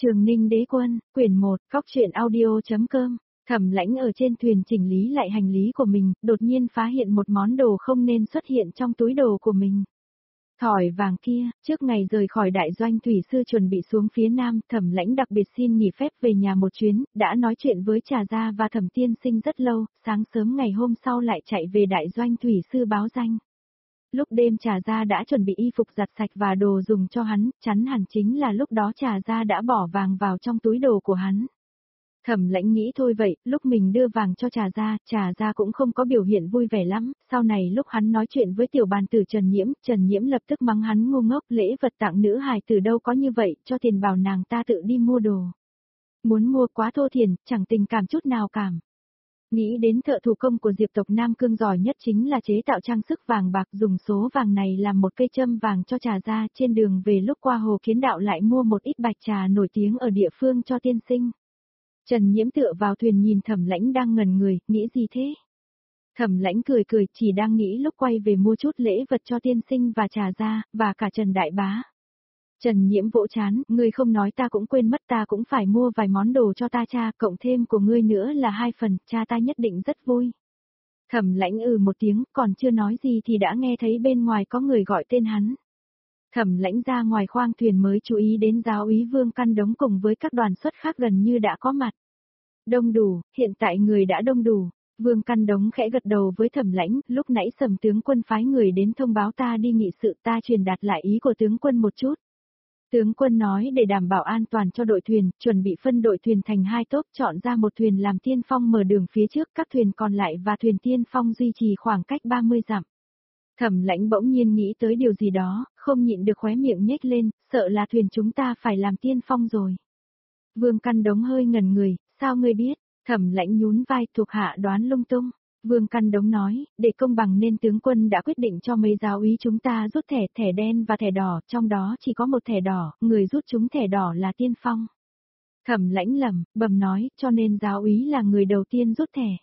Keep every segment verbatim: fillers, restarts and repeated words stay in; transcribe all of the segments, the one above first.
Trường Ninh Đế Quân, quyển một, cóc truyện audio.com. Thẩm Lãnh ở trên thuyền chỉnh lý lại hành lý của mình, đột nhiên phát hiện một món đồ không nên xuất hiện trong túi đồ của mình. Thỏi vàng kia, trước ngày rời khỏi đại doanh thủy sư chuẩn bị xuống phía nam, Thẩm Lãnh đặc biệt xin nghỉ phép về nhà một chuyến, đã nói chuyện với Trà Gia và Thẩm Tiên Sinh rất lâu, sáng sớm ngày hôm sau lại chạy về đại doanh thủy sư báo danh. Lúc đêm Trà Gia đã chuẩn bị y phục giặt sạch và đồ dùng cho hắn, chắn hẳn chính là lúc đó Trà Gia đã bỏ vàng vào trong túi đồ của hắn. Thẩm Lãnh nghĩ thôi vậy, lúc mình đưa vàng cho Trà Gia, Trà Gia cũng không có biểu hiện vui vẻ lắm, sau này lúc hắn nói chuyện với tiểu bàn tử Trần Nhiễm, Trần Nhiễm lập tức mắng hắn ngu ngốc, lễ vật tặng nữ hài từ đâu có như vậy, cho tiền bảo nàng ta tự đi mua đồ. Muốn mua quá thô thiển, chẳng tình cảm chút nào cảm. Nghĩ đến thợ thủ công của Diệp tộc Nam Cương giỏi nhất chính là chế tạo trang sức vàng bạc, dùng số vàng này làm một cây châm vàng cho Trà Gia, trên đường về lúc qua hồ Kiến Đạo lại mua một ít bạch trà nổi tiếng ở địa phương cho tiên sinh. Trần Nhiễm tựa vào thuyền nhìn Thẩm Lãnh đang ngẩn người, nghĩ gì thế? Thẩm Lãnh cười cười, chỉ đang nghĩ lúc quay về mua chút lễ vật cho tiên sinh và Trà Gia, và cả Trần Đại Bá. Trần Nhiễm vỗ chán, ngươi không nói ta cũng quên mất, ta cũng phải mua vài món đồ cho ta cha, cộng thêm của ngươi nữa là hai phần, cha ta nhất định rất vui. Thẩm Lãnh ừ một tiếng, còn chưa nói gì thì đã nghe thấy bên ngoài có người gọi tên hắn. Thẩm Lãnh ra ngoài khoang thuyền mới chú ý đến giáo úy Vương Căn Đống cùng với các đoàn xuất khác gần như đã có mặt. Đông đủ, hiện tại người đã đông đủ. Vương Căn Đống khẽ gật đầu với Thẩm Lãnh, lúc nãy Sầm tướng quân phái người đến thông báo ta đi nghị sự, ta truyền đạt lại ý của tướng quân một chút. Tướng quân nói để đảm bảo an toàn cho đội thuyền, chuẩn bị phân đội thuyền thành hai tốp, chọn ra một thuyền làm tiên phong mở đường phía trước, các thuyền còn lại và thuyền tiên phong duy trì khoảng cách ba mươi dặm. Thẩm Lãnh bỗng nhiên nghĩ tới điều gì đó, không nhịn được khóe miệng nhếch lên, sợ là thuyền chúng ta phải làm tiên phong rồi. Vương Căn Đống hơi ngẩn người, sao ngươi biết? Thẩm Lãnh nhún vai, thuộc hạ đoán lung tung. Vương Căn Đống nói, để công bằng nên tướng quân đã quyết định cho mấy giáo úy chúng ta rút thẻ, thẻ đen và thẻ đỏ, trong đó chỉ có một thẻ đỏ, người rút chúng thẻ đỏ là tiên phong. Thẩm Lãnh lẩm bẩm nói, cho nên giáo úy là người đầu tiên rút thẻ.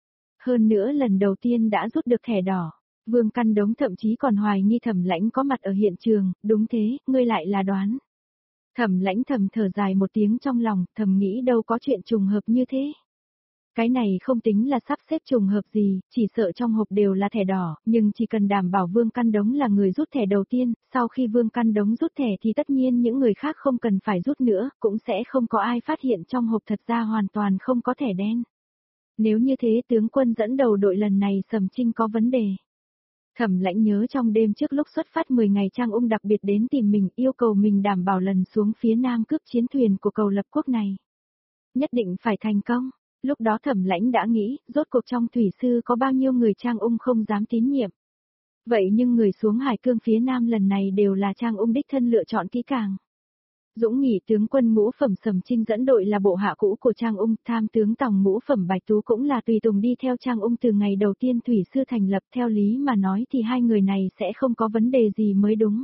Hơn nữa lần đầu tiên đã rút được thẻ đỏ. Vương Căn Đống thậm chí còn hoài nghi Thẩm Lãnh có mặt ở hiện trường, đúng thế, ngươi lại là đoán. Thẩm Lãnh thầm thở dài một tiếng trong lòng, thầm nghĩ đâu có chuyện trùng hợp như thế. Cái này không tính là sắp xếp trùng hợp gì, chỉ sợ trong hộp đều là thẻ đỏ, nhưng chỉ cần đảm bảo Vương Căn Đống là người rút thẻ đầu tiên, sau khi Vương Căn Đống rút thẻ thì tất nhiên những người khác không cần phải rút nữa, cũng sẽ không có ai phát hiện trong hộp thật ra hoàn toàn không có thẻ đen. Nếu như thế tướng quân dẫn đầu đội lần này Sầm Trinh có vấn đề. Thẩm Lãnh nhớ trong đêm trước lúc xuất phát mười ngày Trang Ung đặc biệt đến tìm mình, yêu cầu mình đảm bảo lần xuống phía nam cướp chiến thuyền của cầu lập quốc này. Nhất định phải thành công. Lúc đó Thẩm Lãnh đã nghĩ, rốt cuộc trong thủy sư có bao nhiêu người Trang Ung không dám tín nhiệm. Vậy nhưng người xuống hải cương phía nam lần này đều là Trang Ung đích thân lựa chọn kỹ càng. Dũng Nhị tướng quân ngũ phẩm Sầm Trinh dẫn đội là bộ hạ cũ của Trang Ung, tham tướng tòng ngũ phẩm Bạch Tú cũng là tùy tùng đi theo Trang Ung từ ngày đầu tiên thủy sư thành lập, theo lý mà nói thì hai người này sẽ không có vấn đề gì mới đúng.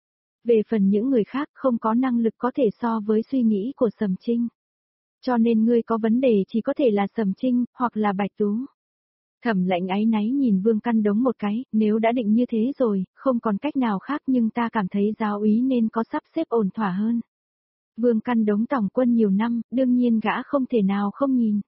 Về phần những người khác không có năng lực có thể so với suy nghĩ của Sầm Trinh. Cho nên ngươi có vấn đề chỉ có thể là Sầm Trinh, hoặc là Bạch Tú. Thẩm Lãnh áy náy nhìn Vương Căn Đống một cái, nếu đã định như thế rồi, không còn cách nào khác nhưng ta cảm thấy giáo úy nên có sắp xếp ổn thỏa hơn. Vương Căn Đống tổng quân nhiều năm, đương nhiên gã không thể nào không nhìn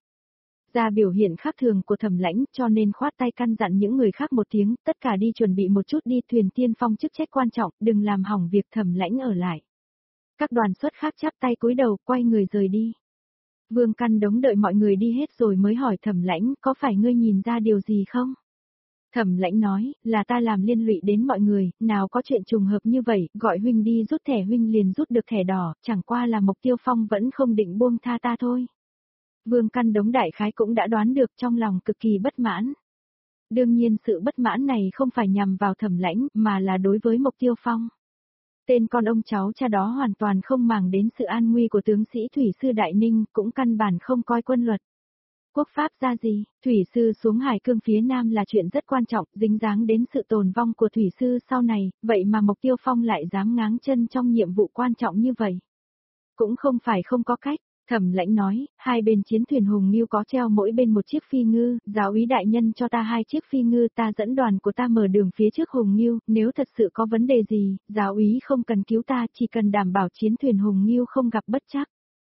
ra biểu hiện khác thường của Thẩm Lãnh, cho nên khoát tay căn dặn những người khác một tiếng, tất cả đi chuẩn bị một chút đi, thuyền tiên phong chức trách quan trọng, đừng làm hỏng việc Thẩm Lãnh ở lại. Các đoàn xuất khác chắp tay cúi đầu, quay người rời đi. Vương Căn Đống đợi mọi người đi hết rồi mới hỏi Thẩm Lãnh, có phải ngươi nhìn ra điều gì không? Thẩm Lãnh nói, là ta làm liên lụy đến mọi người, nào có chuyện trùng hợp như vậy, gọi huynh đi rút thẻ huynh liền rút được thẻ đỏ, chẳng qua là Mộc Tiêu Phong vẫn không định buông tha ta thôi. Vương Căn Đống đại khái cũng đã đoán được, trong lòng cực kỳ bất mãn. Đương nhiên sự bất mãn này không phải nhằm vào Thẩm Lãnh, mà là đối với Mộc Tiêu Phong. Tên con ông cháu cha đó hoàn toàn không màng đến sự an nguy của tướng sĩ thủy sư Đại Ninh, cũng căn bản không coi quân luật. Quốc pháp ra gì, thủy sư xuống hải cương phía nam là chuyện rất quan trọng, dính dáng đến sự tồn vong của thủy sư sau này, vậy mà Mộc Tiêu Phong lại dám ngáng chân trong nhiệm vụ quan trọng như vậy. Cũng không phải không có cách. Thẩm Lãnh nói, hai bên chiến thuyền Hùng Ngưu có treo mỗi bên một chiếc phi ngư, giáo úy đại nhân cho ta hai chiếc phi ngư, ta dẫn đoàn của ta mở đường phía trước Hùng Ngưu, nếu thật sự có vấn đề gì, giáo úy không cần cứu ta, chỉ cần đảm bảo chiến thuyền Hùng Ngưu không gặp bất trắc.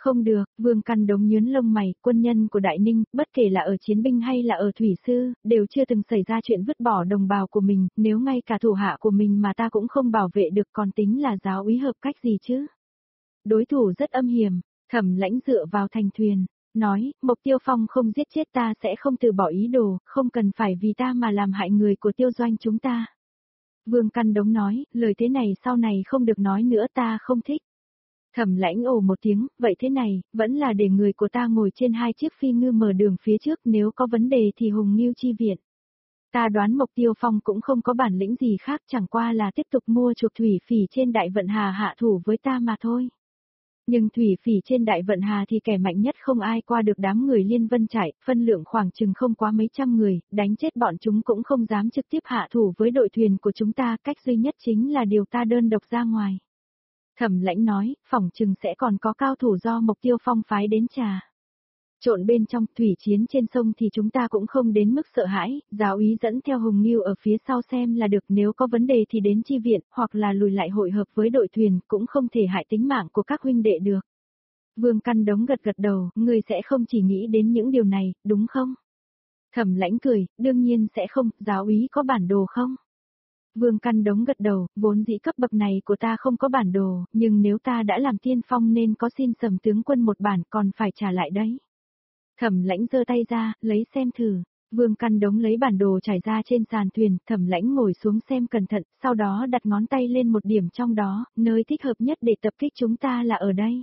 Không được, Vương Căn Đống nhướng lông mày, quân nhân của Đại Ninh, bất kể là ở chiến binh hay là ở thủy sư, đều chưa từng xảy ra chuyện vứt bỏ đồng bào của mình, nếu ngay cả thủ hạ của mình mà ta cũng không bảo vệ được còn tính là giáo úy hợp cách gì chứ? Đối thủ rất âm hiểm, Thẩm Lãnh dựa vào thành thuyền, nói, Mộc Tiêu Phong không giết chết ta sẽ không từ bỏ ý đồ, không cần phải vì ta mà làm hại người của Tiêu Doanh chúng ta. Vương Căn Đống nói, lời thế này sau này không được nói nữa, ta không thích. Thẩm Lãnh ồ một tiếng, vậy thế này, vẫn là để người của ta ngồi trên hai chiếc phi ngư mở đường phía trước, nếu có vấn đề thì Hùng Ngưu chi viện. Ta đoán Mộc Tiêu Phong cũng không có bản lĩnh gì khác, chẳng qua là tiếp tục mua chuộc thủy phỉ trên Đại Vận Hà hạ thủ với ta mà thôi. Nhưng thủy phỉ trên Đại Vận Hà thì kẻ mạnh nhất không ai qua được đám người Liên Vân Trại, phân lượng khoảng chừng không quá mấy trăm người, đánh chết bọn chúng cũng không dám trực tiếp hạ thủ với đội thuyền của chúng ta, cách duy nhất chính là điều ta đơn độc ra ngoài. Thẩm Lãnh nói, phỏng chừng sẽ còn có cao thủ do Mộc Tiêu Phong phái đến trà trộn bên trong. Thủy chiến trên sông thì chúng ta cũng không đến mức sợ hãi, giáo úy dẫn theo Hùng Ngưu ở phía sau xem là được, nếu có vấn đề thì đến chi viện, hoặc là lùi lại hội hợp với đội thuyền, cũng không thể hại tính mạng của các huynh đệ được. Vương Căn Đống gật gật đầu, ngươi sẽ không chỉ nghĩ đến những điều này, đúng không? Thẩm Lãnh cười, đương nhiên sẽ không, giáo úy có bản đồ không? Vương Căn Đống gật đầu, vốn dĩ cấp bậc này của ta không có bản đồ, nhưng nếu ta đã làm tiên phong nên có xin Sầm tướng quân một bản còn phải trả lại đấy. Thẩm Lãnh giơ tay ra, lấy xem thử. Vương Căn Đống lấy bản đồ trải ra trên sàn thuyền, Thẩm Lãnh ngồi xuống xem cẩn thận, sau đó đặt ngón tay lên một điểm trong đó, nơi thích hợp nhất để tập kích chúng ta là ở đây.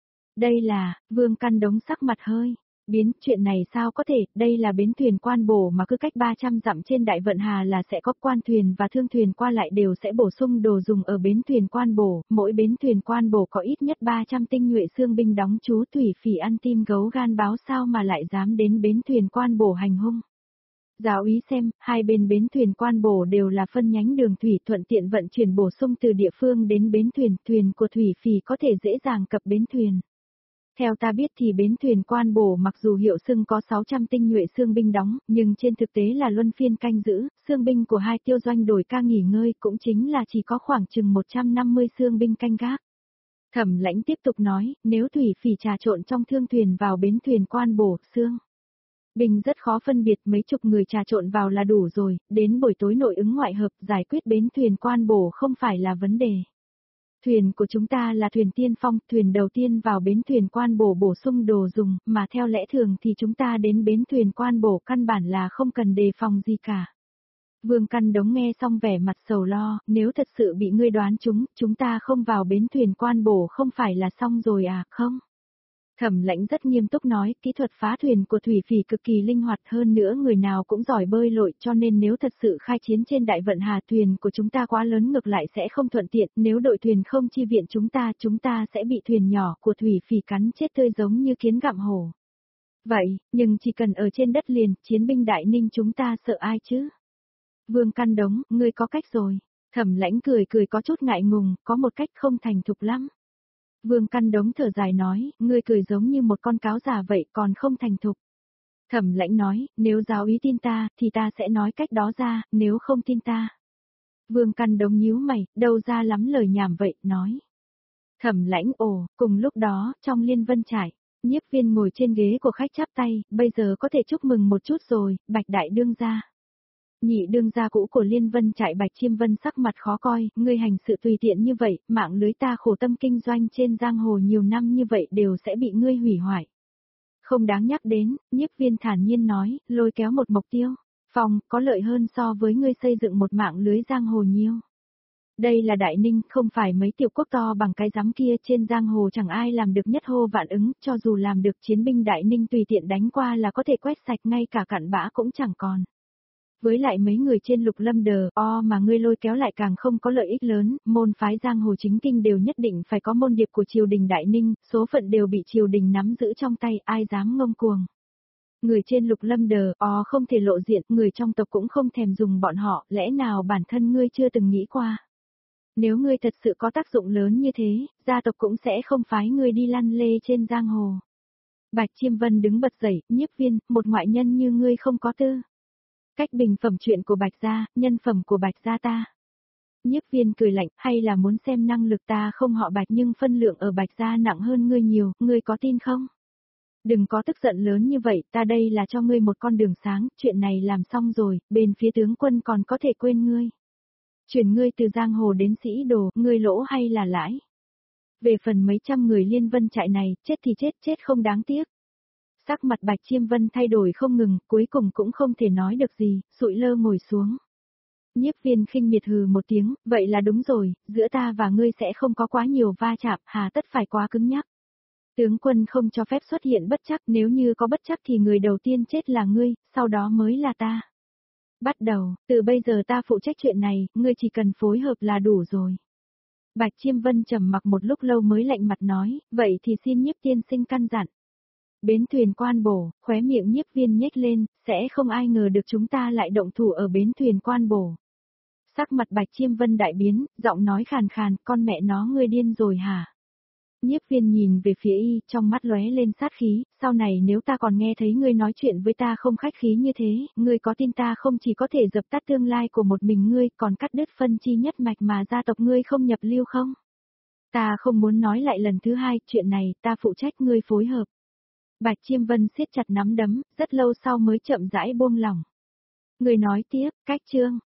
Đây là, Vương Căn Đống sắc mặt hơi biến, chuyện này sao có thể, đây là bến thuyền Quan Bổ mà cứ cách ba trăm dặm trên Đại Vận Hà là sẽ có quan thuyền và thương thuyền qua lại đều sẽ bổ sung đồ dùng ở bến thuyền Quan Bổ, mỗi bến thuyền Quan Bổ có ít nhất ba trăm tinh nhuệ xương binh đóng trú, thủy phỉ ăn tim gấu gan báo sao mà lại dám đến bến thuyền Quan Bổ hành hung. Giáo úy xem, hai bên bến thuyền Quan Bổ đều là phân nhánh đường thủy thuận tiện vận chuyển bổ sung từ địa phương đến bến thuyền, thuyền của thủy phỉ có thể dễ dàng cập bến thuyền. Theo ta biết thì bến thuyền Quan Bổ mặc dù hiệu xưng có sáu trăm tinh nhuệ xương binh đóng, nhưng trên thực tế là luân phiên canh giữ, xương binh của hai Tiêu Doanh đổi ca nghỉ ngơi cũng chính là chỉ có khoảng chừng một trăm năm mươi xương binh canh gác. Thẩm Lãnh tiếp tục nói, nếu thủy phỉ trà trộn trong thương thuyền vào bến thuyền Quan Bổ, xương binh rất khó phân biệt, mấy chục người trà trộn vào là đủ rồi, đến buổi tối nội ứng ngoại hợp giải quyết bến thuyền Quan Bổ không phải là vấn đề. Thuyền của chúng ta là thuyền tiên phong, thuyền đầu tiên vào bến thuyền Quan Bổ bổ sung đồ dùng, mà theo lẽ thường thì chúng ta đến bến thuyền Quan Bổ căn bản là không cần đề phòng gì cả. Vương Căn Đống nghe xong vẻ mặt sầu lo, nếu thật sự bị ngươi đoán chúng, chúng ta không vào bến thuyền Quan Bổ không phải là xong rồi à, không? Thẩm Lãnh rất nghiêm túc nói, kỹ thuật phá thuyền của thủy phỉ cực kỳ linh hoạt, hơn nữa người nào cũng giỏi bơi lội, cho nên nếu thật sự khai chiến trên Đại Vận Hà, thuyền của chúng ta quá lớn ngược lại sẽ không thuận tiện, nếu đội thuyền không chi viện chúng ta, chúng ta sẽ bị thuyền nhỏ của thủy phỉ cắn chết tươi giống như kiến gặm hổ. Vậy, nhưng chỉ cần ở trên đất liền, chiến binh Đại Ninh chúng ta sợ ai chứ? Vương Căn Đống, ngươi có cách rồi. Thẩm Lãnh cười cười có chút ngại ngùng, có một cách không thành thục lắm. Vương Căn Đống thở dài nói, ngươi cười giống như một con cáo già vậy còn không thành thục. Thẩm Lãnh nói, nếu giáo úy tin ta, thì ta sẽ nói cách đó ra, nếu không tin ta. Vương Căn Đống nhíu mày, đâu ra lắm lời nhảm vậy, nói. Thẩm Lãnh ồ, cùng lúc đó, trong Liên Vân Trại, Nhiếp Viên ngồi trên ghế của khách chắp tay, bây giờ có thể chúc mừng một chút rồi, Bạch Đại Đương gia. Nhị đương gia cũ của Liên Vân Trại Bạch Chiêm Vân sắc mặt khó coi, ngươi hành sự tùy tiện như vậy, mạng lưới ta khổ tâm kinh doanh trên giang hồ nhiều năm như vậy đều sẽ bị ngươi hủy hoại. Không đáng nhắc đến, Nhiếp Viên thản nhiên nói, lôi kéo một mục tiêu, phòng, có lợi hơn so với ngươi xây dựng một mạng lưới giang hồ nhiều. Đây là Đại Ninh, không phải mấy tiểu quốc to bằng cái giám kia, trên giang hồ chẳng ai làm được nhất hô vạn ứng, cho dù làm được chiến binh Đại Ninh tùy tiện đánh qua là có thể quét sạch, ngay cả cặn bã cũng chẳng còn. Với lại mấy người trên Lục Lâm đờ o mà ngươi lôi kéo lại càng không có lợi ích lớn, môn phái giang hồ chính kinh đều nhất định phải có môn điệp của triều đình Đại Ninh, số phận đều bị triều đình nắm giữ trong tay, ai dám ngông cuồng. Người trên Lục Lâm đờ o không thể lộ diện, người trong tộc cũng không thèm dùng bọn họ, lẽ nào bản thân ngươi chưa từng nghĩ qua. Nếu ngươi thật sự có tác dụng lớn như thế, gia tộc cũng sẽ không phái ngươi đi lăn lê trên giang hồ. Bạch Chiêm Vân đứng bật dậy, Nhiếp Viên, một ngoại nhân như ngươi không có tư cách bình phẩm chuyện của Bạch gia, nhân phẩm của Bạch gia ta. Nhiếp Viên cười lạnh, hay là muốn xem năng lực ta không họ Bạch nhưng phân lượng ở Bạch gia nặng hơn ngươi nhiều, ngươi có tin không? Đừng có tức giận lớn như vậy, ta đây là cho ngươi một con đường sáng, chuyện này làm xong rồi, bên phía tướng quân còn có thể quên ngươi. Chuyển ngươi từ giang hồ đến sĩ đồ, ngươi lỗ hay là lãi? Về phần mấy trăm người Liên Vân trại này, chết thì chết, chết không đáng tiếc. Sắc mặt Bạch Chiêm Vân thay đổi không ngừng, cuối cùng cũng không thể nói được gì, sụi lơ ngồi xuống. Nhiếp Viên khinh miệt hừ một tiếng, vậy là đúng rồi, giữa ta và ngươi sẽ không có quá nhiều va chạm, hà tất phải quá cứng nhắc. Tướng quân không cho phép xuất hiện bất trắc, nếu như có bất trắc thì người đầu tiên chết là ngươi, sau đó mới là ta. Bắt đầu, từ bây giờ ta phụ trách chuyện này, ngươi chỉ cần phối hợp là đủ rồi. Bạch Chiêm Vân trầm mặc một lúc lâu mới lạnh mặt nói, vậy thì xin Nhiếp tiên sinh căn dặn. Bến thuyền Quan Bổ, khóe miệng Nhiếp Viên nhếch lên, sẽ không ai ngờ được chúng ta lại động thủ ở bến thuyền Quan Bổ. Sắc mặt Bạch Chiêm Vân đại biến, giọng nói khàn khàn, con mẹ nó ngươi điên rồi hả? Nhiếp Viên nhìn về phía y, trong mắt lóe lên sát khí, sau này nếu ta còn nghe thấy ngươi nói chuyện với ta không khách khí như thế, ngươi có tin ta không chỉ có thể dập tắt tương lai của một mình ngươi, còn cắt đứt phân chi nhất mạch mà gia tộc ngươi không nhập lưu không? Ta không muốn nói lại lần thứ hai, chuyện này, ta phụ trách ngươi phối hợp. Bạch Chiêm Vân siết chặt nắm đấm, rất lâu sau mới chậm rãi buông lỏng. Người nói tiếp, cách chương.